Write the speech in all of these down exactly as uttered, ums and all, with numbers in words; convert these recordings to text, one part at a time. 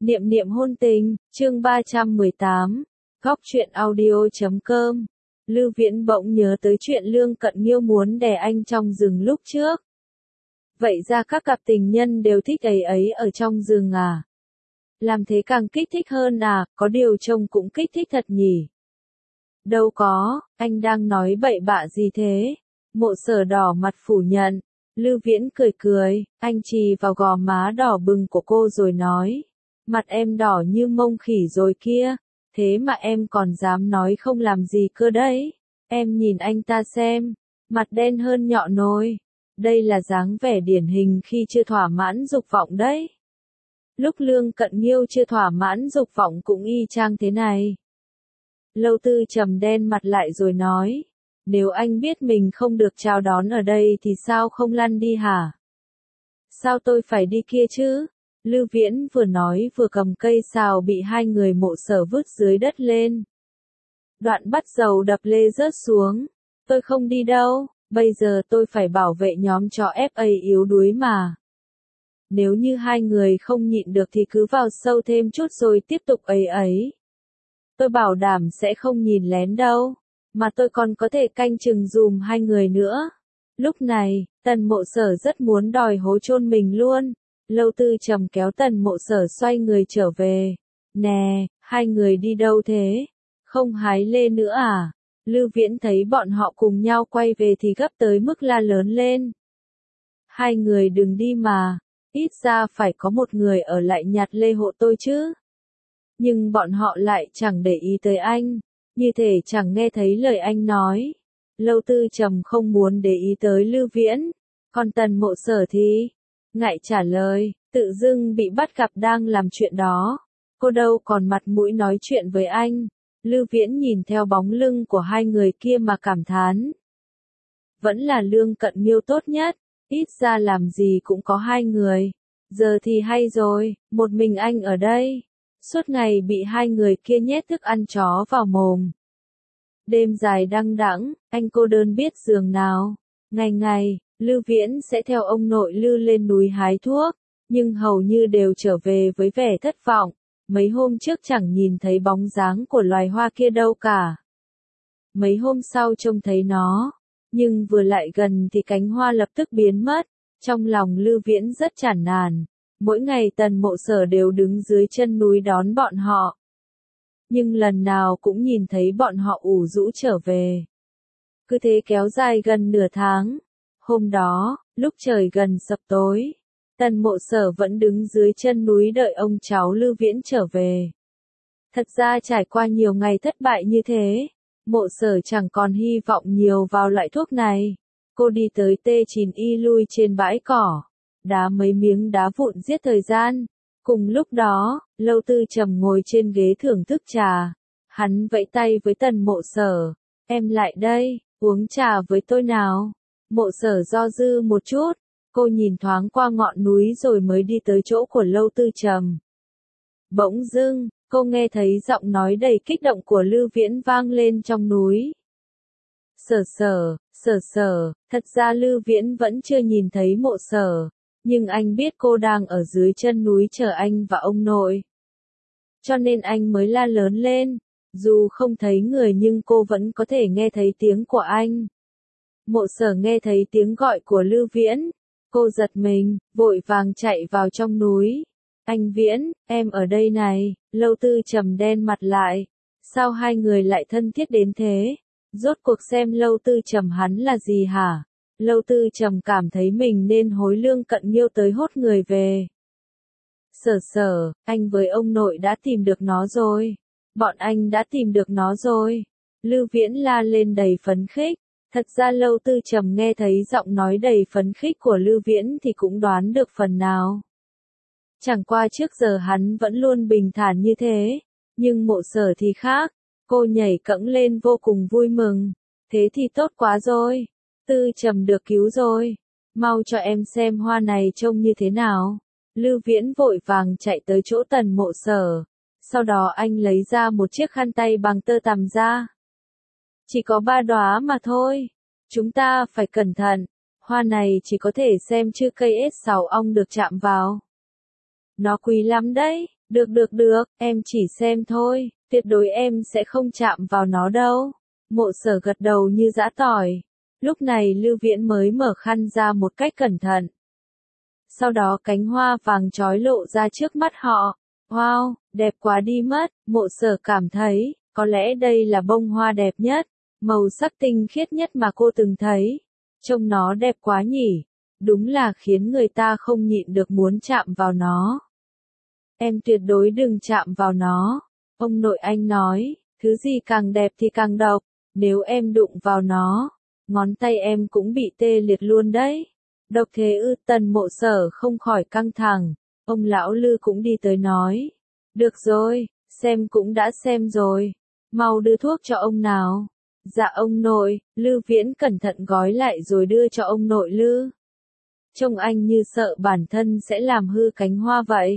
Niệm niệm hôn tình, chương ba trăm mười tám, góc truyện audio chấm com. Lưu Viễn bỗng nhớ tới chuyện Lương Cận Nghiêu muốn đè anh trong rừng lúc trước. Vậy ra các cặp tình nhân đều thích ấy ấy ở trong rừng à? Làm thế càng kích thích hơn à, có điều trông cũng kích thích thật nhỉ? Đâu có, anh đang nói bậy bạ gì thế? Mộ Sở đỏ mặt phủ nhận. Lưu Viễn cười cười, anh chì vào gò má đỏ bừng của cô rồi nói. Mặt em đỏ như mông khỉ rồi kia, thế mà em còn dám nói không làm gì cơ đấy. Em nhìn anh ta xem, mặt đen hơn nhọ nồi. Đây là dáng vẻ điển hình khi chưa thỏa mãn dục vọng đấy. Lúc Lương Cận Nghiêu chưa thỏa mãn dục vọng cũng y chang thế này. Lâu Tư trầm đen mặt lại rồi nói. Nếu anh biết mình không được chào đón ở đây thì sao không lăn đi hả? Sao tôi phải đi kia chứ? Lưu Viễn vừa nói vừa cầm cây sào bị hai người Mộ Sở vứt dưới đất lên. Đoạn bắt dầu đập lê rớt xuống. Tôi không đi đâu, bây giờ tôi phải bảo vệ nhóm chó ép a yếu đuối mà. Nếu như hai người không nhịn được thì cứ vào sâu thêm chút rồi tiếp tục ấy ấy. Tôi bảo đảm sẽ không nhìn lén đâu, mà tôi còn có thể canh chừng dùm hai người nữa. Lúc này, Tần Mộ Sở rất muốn đòi hố chôn mình luôn. Lâu Tư trầm kéo Tần Mộ Sở xoay người trở về. Nè, hai người đi đâu thế? Không hái lê nữa à? Lưu Viễn thấy bọn họ cùng nhau quay về thì gấp tới mức la lớn lên. Hai người đừng đi mà, ít ra phải có một người ở lại nhặt lê hộ tôi chứ. Nhưng bọn họ lại chẳng để ý tới anh, như thể chẳng nghe thấy lời anh nói. Lâu Tư trầm không muốn để ý tới Lưu Viễn, còn Tần Mộ Sở thì ngại trả lời, tự dưng bị bắt gặp đang làm chuyện đó. Cô đâu còn mặt mũi nói chuyện với anh. Lưu Viễn nhìn theo bóng lưng của hai người kia mà cảm thán. Vẫn là Lương Cận Nghiêu tốt nhất, ít ra làm gì cũng có hai người. Giờ thì hay rồi, một mình anh ở đây. Suốt ngày bị hai người kia nhét thức ăn chó vào mồm. Đêm dài đăng đẵng, anh cô đơn biết giường nào. Ngày ngày, Lưu Viễn sẽ theo ông nội Lưu lên núi hái thuốc, nhưng hầu như đều trở về với vẻ thất vọng. Mấy hôm trước chẳng nhìn thấy bóng dáng của loài hoa kia đâu cả. Mấy hôm sau trông thấy nó, nhưng vừa lại gần thì cánh hoa lập tức biến mất. Trong lòng Lưu Viễn rất chán nản. Mỗi ngày Tần Mộ Sở đều đứng dưới chân núi đón bọn họ. Nhưng lần nào cũng nhìn thấy bọn họ ủ rũ trở về. Cứ thế kéo dài gần nửa tháng. Hôm đó, lúc trời gần sập tối, Tần Mộ Sở vẫn đứng dưới chân núi đợi ông cháu Lưu Viễn trở về. Thật ra trải qua nhiều ngày thất bại như thế, Mộ Sở chẳng còn hy vọng nhiều vào loại thuốc này. Cô đi tới tê chín y lui trên bãi cỏ, đá mấy miếng đá vụn giết thời gian. Cùng lúc đó, Lâu Tư trầm ngồi trên ghế thưởng thức trà. Hắn vẫy tay với Tần Mộ Sở. Em lại đây, uống trà với tôi nào. Mộ Sở do dự một chút. Cô nhìn thoáng qua ngọn núi rồi mới đi tới chỗ của Lâu Tư trầm. Bỗng dưng, cô nghe thấy giọng nói đầy kích động của Lưu Viễn vang lên trong núi. Sở Sở, Sở Sở, thật ra Lưu Viễn vẫn chưa nhìn thấy Mộ Sở. Nhưng anh biết cô đang ở dưới chân núi chờ anh và ông nội. Cho nên anh mới la lớn lên. Dù không thấy người nhưng cô vẫn có thể nghe thấy tiếng của anh. Mộ Sở nghe thấy tiếng gọi của Lưu Viễn. Cô giật mình, vội vàng chạy vào trong núi. Anh Viễn, em ở đây này. Lâu Tư trầm đen mặt lại. Sao hai người lại thân thiết đến thế? Rốt cuộc xem Lâu Tư trầm hắn là gì hả? Lâu Tư trầm cảm thấy mình nên hối Lương Cận Nghiêu tới hốt người về. Sở Sở, anh với ông nội đã tìm được nó rồi. Bọn anh đã tìm được nó rồi. Lưu Viễn la lên đầy phấn khích. Thật ra Lâu Tư trầm nghe thấy giọng nói đầy phấn khích của Lưu Viễn thì cũng đoán được phần nào. Chẳng qua trước giờ hắn vẫn luôn bình thản như thế. Nhưng Mộ Sở thì khác. Cô nhảy cẫng lên vô cùng vui mừng. Thế thì tốt quá rồi. Tư trầm được cứu rồi. Mau cho em xem hoa này trông như thế nào. Lưu Viễn vội vàng chạy tới chỗ Tần Mộ Sở. Sau đó anh lấy ra một chiếc khăn tay bằng tơ tằm ra. Chỉ có ba đóa mà thôi. Chúng ta phải cẩn thận. Hoa này chỉ có thể xem chứ cây ết sào ong được chạm vào. Nó quý lắm đấy. Được được được, em chỉ xem thôi, tuyệt đối em sẽ không chạm vào nó đâu. Mộ Sở gật đầu như giã tỏi. Lúc này Lưu Viễn mới mở khăn ra một cách cẩn thận. Sau đó cánh hoa vàng chói lộ ra trước mắt họ. Wow, đẹp quá đi mất, Mộ Sở cảm thấy, có lẽ đây là bông hoa đẹp nhất, màu sắc tinh khiết nhất mà cô từng thấy. Trông nó đẹp quá nhỉ, đúng là khiến người ta không nhịn được muốn chạm vào nó. Em tuyệt đối đừng chạm vào nó, ông nội anh nói, thứ gì càng đẹp thì càng độc, nếu em đụng vào nó, ngón tay em cũng bị tê liệt luôn đấy. Độc thế ư? Tần Mộ Sở không khỏi căng thẳng, ông lão Lư cũng đi tới nói. Được rồi, xem cũng đã xem rồi, mau đưa thuốc cho ông nào. Dạ ông nội, Lư Viễn cẩn thận gói lại rồi đưa cho ông nội Lư. Trông anh như sợ bản thân sẽ làm hư cánh hoa vậy.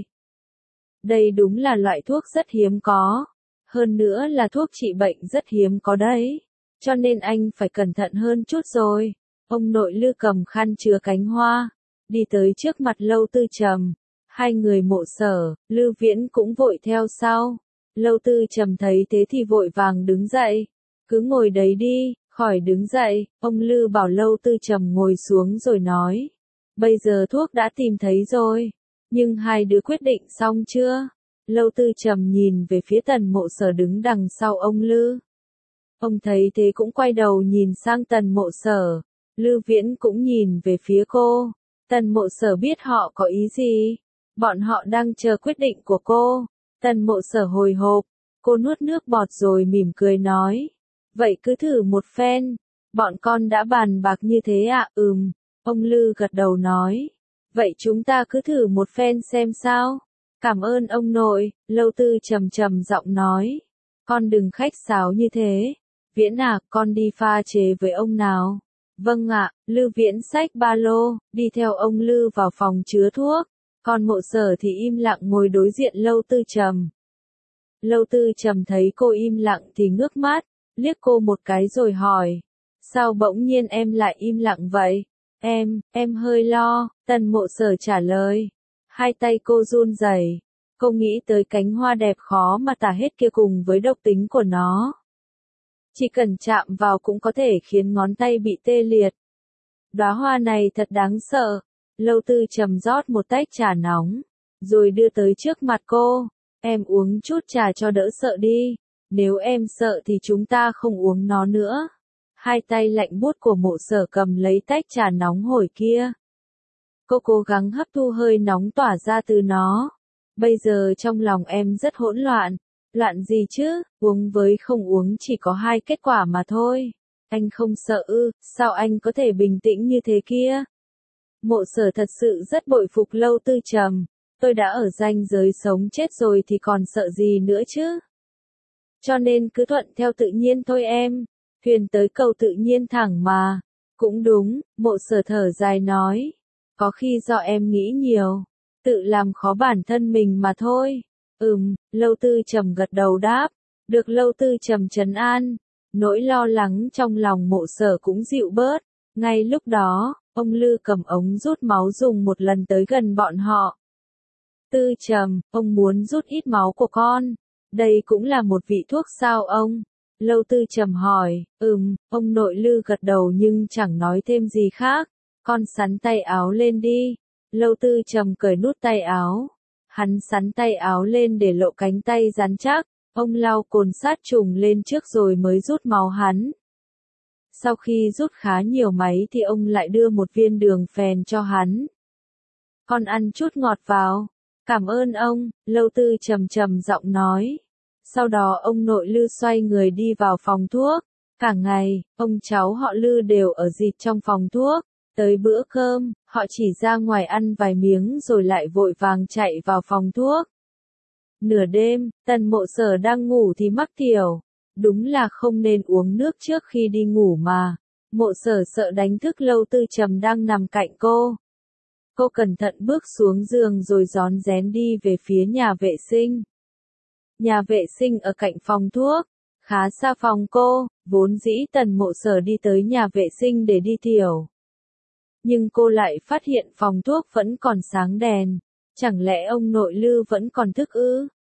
Đây đúng là loại thuốc rất hiếm có, hơn nữa là thuốc trị bệnh rất hiếm có đấy, cho nên anh phải cẩn thận hơn chút rồi. Ông nội Lư cầm khăn chứa cánh hoa, đi tới trước mặt Lâu Tư Trầm. Hai người Mộ Sở, Lư Viễn cũng vội theo sau. Lâu Tư Trầm thấy thế thì vội vàng đứng dậy. Cứ ngồi đấy đi, khỏi đứng dậy. Ông Lư bảo Lâu Tư Trầm ngồi xuống rồi nói. Bây giờ thuốc đã tìm thấy rồi, nhưng hai đứa quyết định xong chưa? Lâu Tư Trầm nhìn về phía Tần Mộ Sở đứng đằng sau ông Lư. Ông thấy thế cũng quay đầu nhìn sang Tần Mộ Sở. Lư Viễn cũng nhìn về phía cô. Tần Mộ Sở biết họ có ý gì. Bọn họ đang chờ quyết định của cô. Tần Mộ Sở hồi hộp. Cô nuốt nước bọt rồi mỉm cười nói. Vậy cứ thử một phen. Bọn con đã bàn bạc như thế ạ? À? Ừm. Ông Lư gật đầu nói. Vậy chúng ta cứ thử một phen xem sao. Cảm ơn ông nội. Lâu Tư trầm trầm giọng nói. Con đừng khách sáo như thế. Viễn à, con đi pha chế với ông nào. Vâng ạ. Lư Viễn xách ba lô, đi theo ông Lư vào phòng chứa thuốc. Còn Mộ Sở thì im lặng ngồi đối diện Lâu Tư Trầm. Lâu Tư Trầm thấy cô im lặng thì ngước mắt, liếc cô một cái rồi hỏi. Sao bỗng nhiên em lại im lặng vậy? Em, em hơi lo, Tần Mộ Sở trả lời. Hai tay cô run rẩy. Cô nghĩ tới cánh hoa đẹp khó mà tả hết kia cùng với độc tính của nó. Chỉ cần chạm vào cũng có thể khiến ngón tay bị tê liệt. Đóa hoa này thật đáng sợ. Lâu Tư Trầm rót một tách trà nóng, rồi đưa tới trước mặt cô. Em uống chút trà cho đỡ sợ đi. Nếu em sợ thì chúng ta không uống nó nữa. Hai tay lạnh buốt của Mộ Sở cầm lấy tách trà nóng hổi kia. Cô cố gắng hấp thu hơi nóng tỏa ra từ nó. Bây giờ trong lòng em rất hỗn loạn. Loạn gì chứ, uống với không uống chỉ có hai kết quả mà thôi. Anh không sợ ư, sao anh có thể bình tĩnh như thế kia? Mộ Sở thật sự rất bội phục Lâu Tư Trầm. Tôi đã ở ranh giới sống chết rồi thì còn sợ gì nữa chứ? Cho nên cứ thuận theo tự nhiên thôi em. Thuyền tới cầu tự nhiên thẳng mà. Cũng đúng, Mộ Sở thở dài nói. Có khi do em nghĩ nhiều. Tự làm khó bản thân mình mà thôi. Ừm, Lâu Tư Trầm gật đầu đáp. Được Lâu Tư Trầm trấn an. Nỗi lo lắng trong lòng Mộ Sở cũng dịu bớt. Ngay lúc đó, ông Lư cầm ống rút máu dùng một lần tới gần bọn họ. Tư Trầm, ông muốn rút ít máu của con. Đây cũng là một vị thuốc sao ông? Lâu Tư Trầm hỏi. Ừm, ông nội Lư gật đầu nhưng chẳng nói thêm gì khác. Con sắn tay áo lên đi. Lâu Tư Trầm cởi nút tay áo. Hắn sắn tay áo lên để lộ cánh tay rắn chắc. Ông lau cồn sát trùng lên trước rồi mới rút máu hắn. Sau khi rút khá nhiều máy thì ông lại đưa một viên đường phèn cho hắn. Con ăn chút ngọt vào. Cảm ơn ông, Lâu Tư trầm trầm giọng nói. Sau đó ông nội Lư xoay người đi vào phòng thuốc. Cả ngày, ông cháu họ Lư đều ở dịt trong phòng thuốc. Tới bữa cơm, họ chỉ ra ngoài ăn vài miếng rồi lại vội vàng chạy vào phòng thuốc. Nửa đêm, Tần Mộ Sở đang ngủ thì mắc tiểu. Đúng là không nên uống nước trước khi đi ngủ mà. Mộ Sở sợ đánh thức Lâu Tư Trầm đang nằm cạnh cô. Cô cẩn thận bước xuống giường rồi rón rén đi về phía nhà vệ sinh. Nhà vệ sinh ở cạnh phòng thuốc, khá xa phòng cô, vốn dĩ Tần Mộ Sở đi tới nhà vệ sinh để đi tiểu. Nhưng cô lại phát hiện phòng thuốc vẫn còn sáng đèn. Chẳng lẽ ông nội Lư vẫn còn thức ư?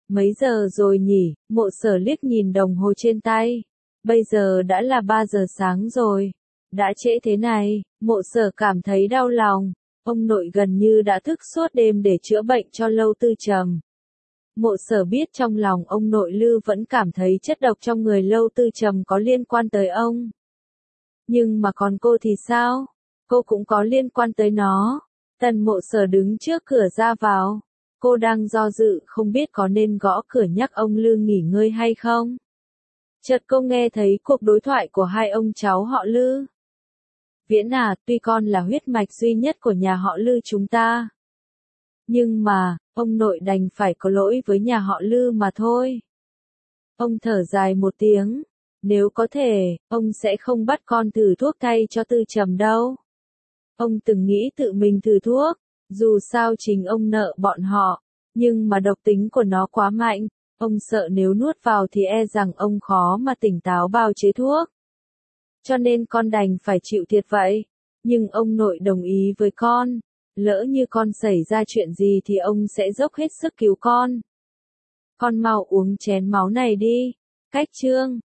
Mấy giờ rồi nhỉ? Mộ Sở liếc nhìn đồng hồ trên tay. Bây giờ đã là ba giờ sáng rồi. Đã trễ thế này, Mộ Sở cảm thấy đau lòng. Ông nội gần như đã thức suốt đêm để chữa bệnh cho Lâu Tư Trầm. Mộ Sở biết trong lòng ông nội Lư vẫn cảm thấy chất độc trong người Lâu Tư Trầm có liên quan tới ông. Nhưng mà còn cô thì sao? Cô cũng có liên quan tới nó. Tần Mộ Sở đứng trước cửa ra vào. Cô đang do dự không biết có nên gõ cửa nhắc ông Lư nghỉ ngơi hay không. Chợt cô nghe thấy cuộc đối thoại của hai ông cháu họ Lư. Viễn à, tuy con là huyết mạch duy nhất của nhà họ Lư chúng ta. Nhưng mà, ông nội đành phải có lỗi với nhà họ Lư mà thôi. Ông thở dài một tiếng. Nếu có thể, ông sẽ không bắt con thử thuốc thay cho Tư Trầm đâu. Ông từng nghĩ tự mình thử thuốc, dù sao chính ông nợ bọn họ, nhưng mà độc tính của nó quá mạnh, ông sợ nếu nuốt vào thì e rằng ông khó mà tỉnh táo bào chế thuốc. Cho nên con đành phải chịu thiệt vậy, nhưng ông nội đồng ý với con, lỡ như con xảy ra chuyện gì thì ông sẽ dốc hết sức cứu con. Con mau uống chén máu này đi. Cách chương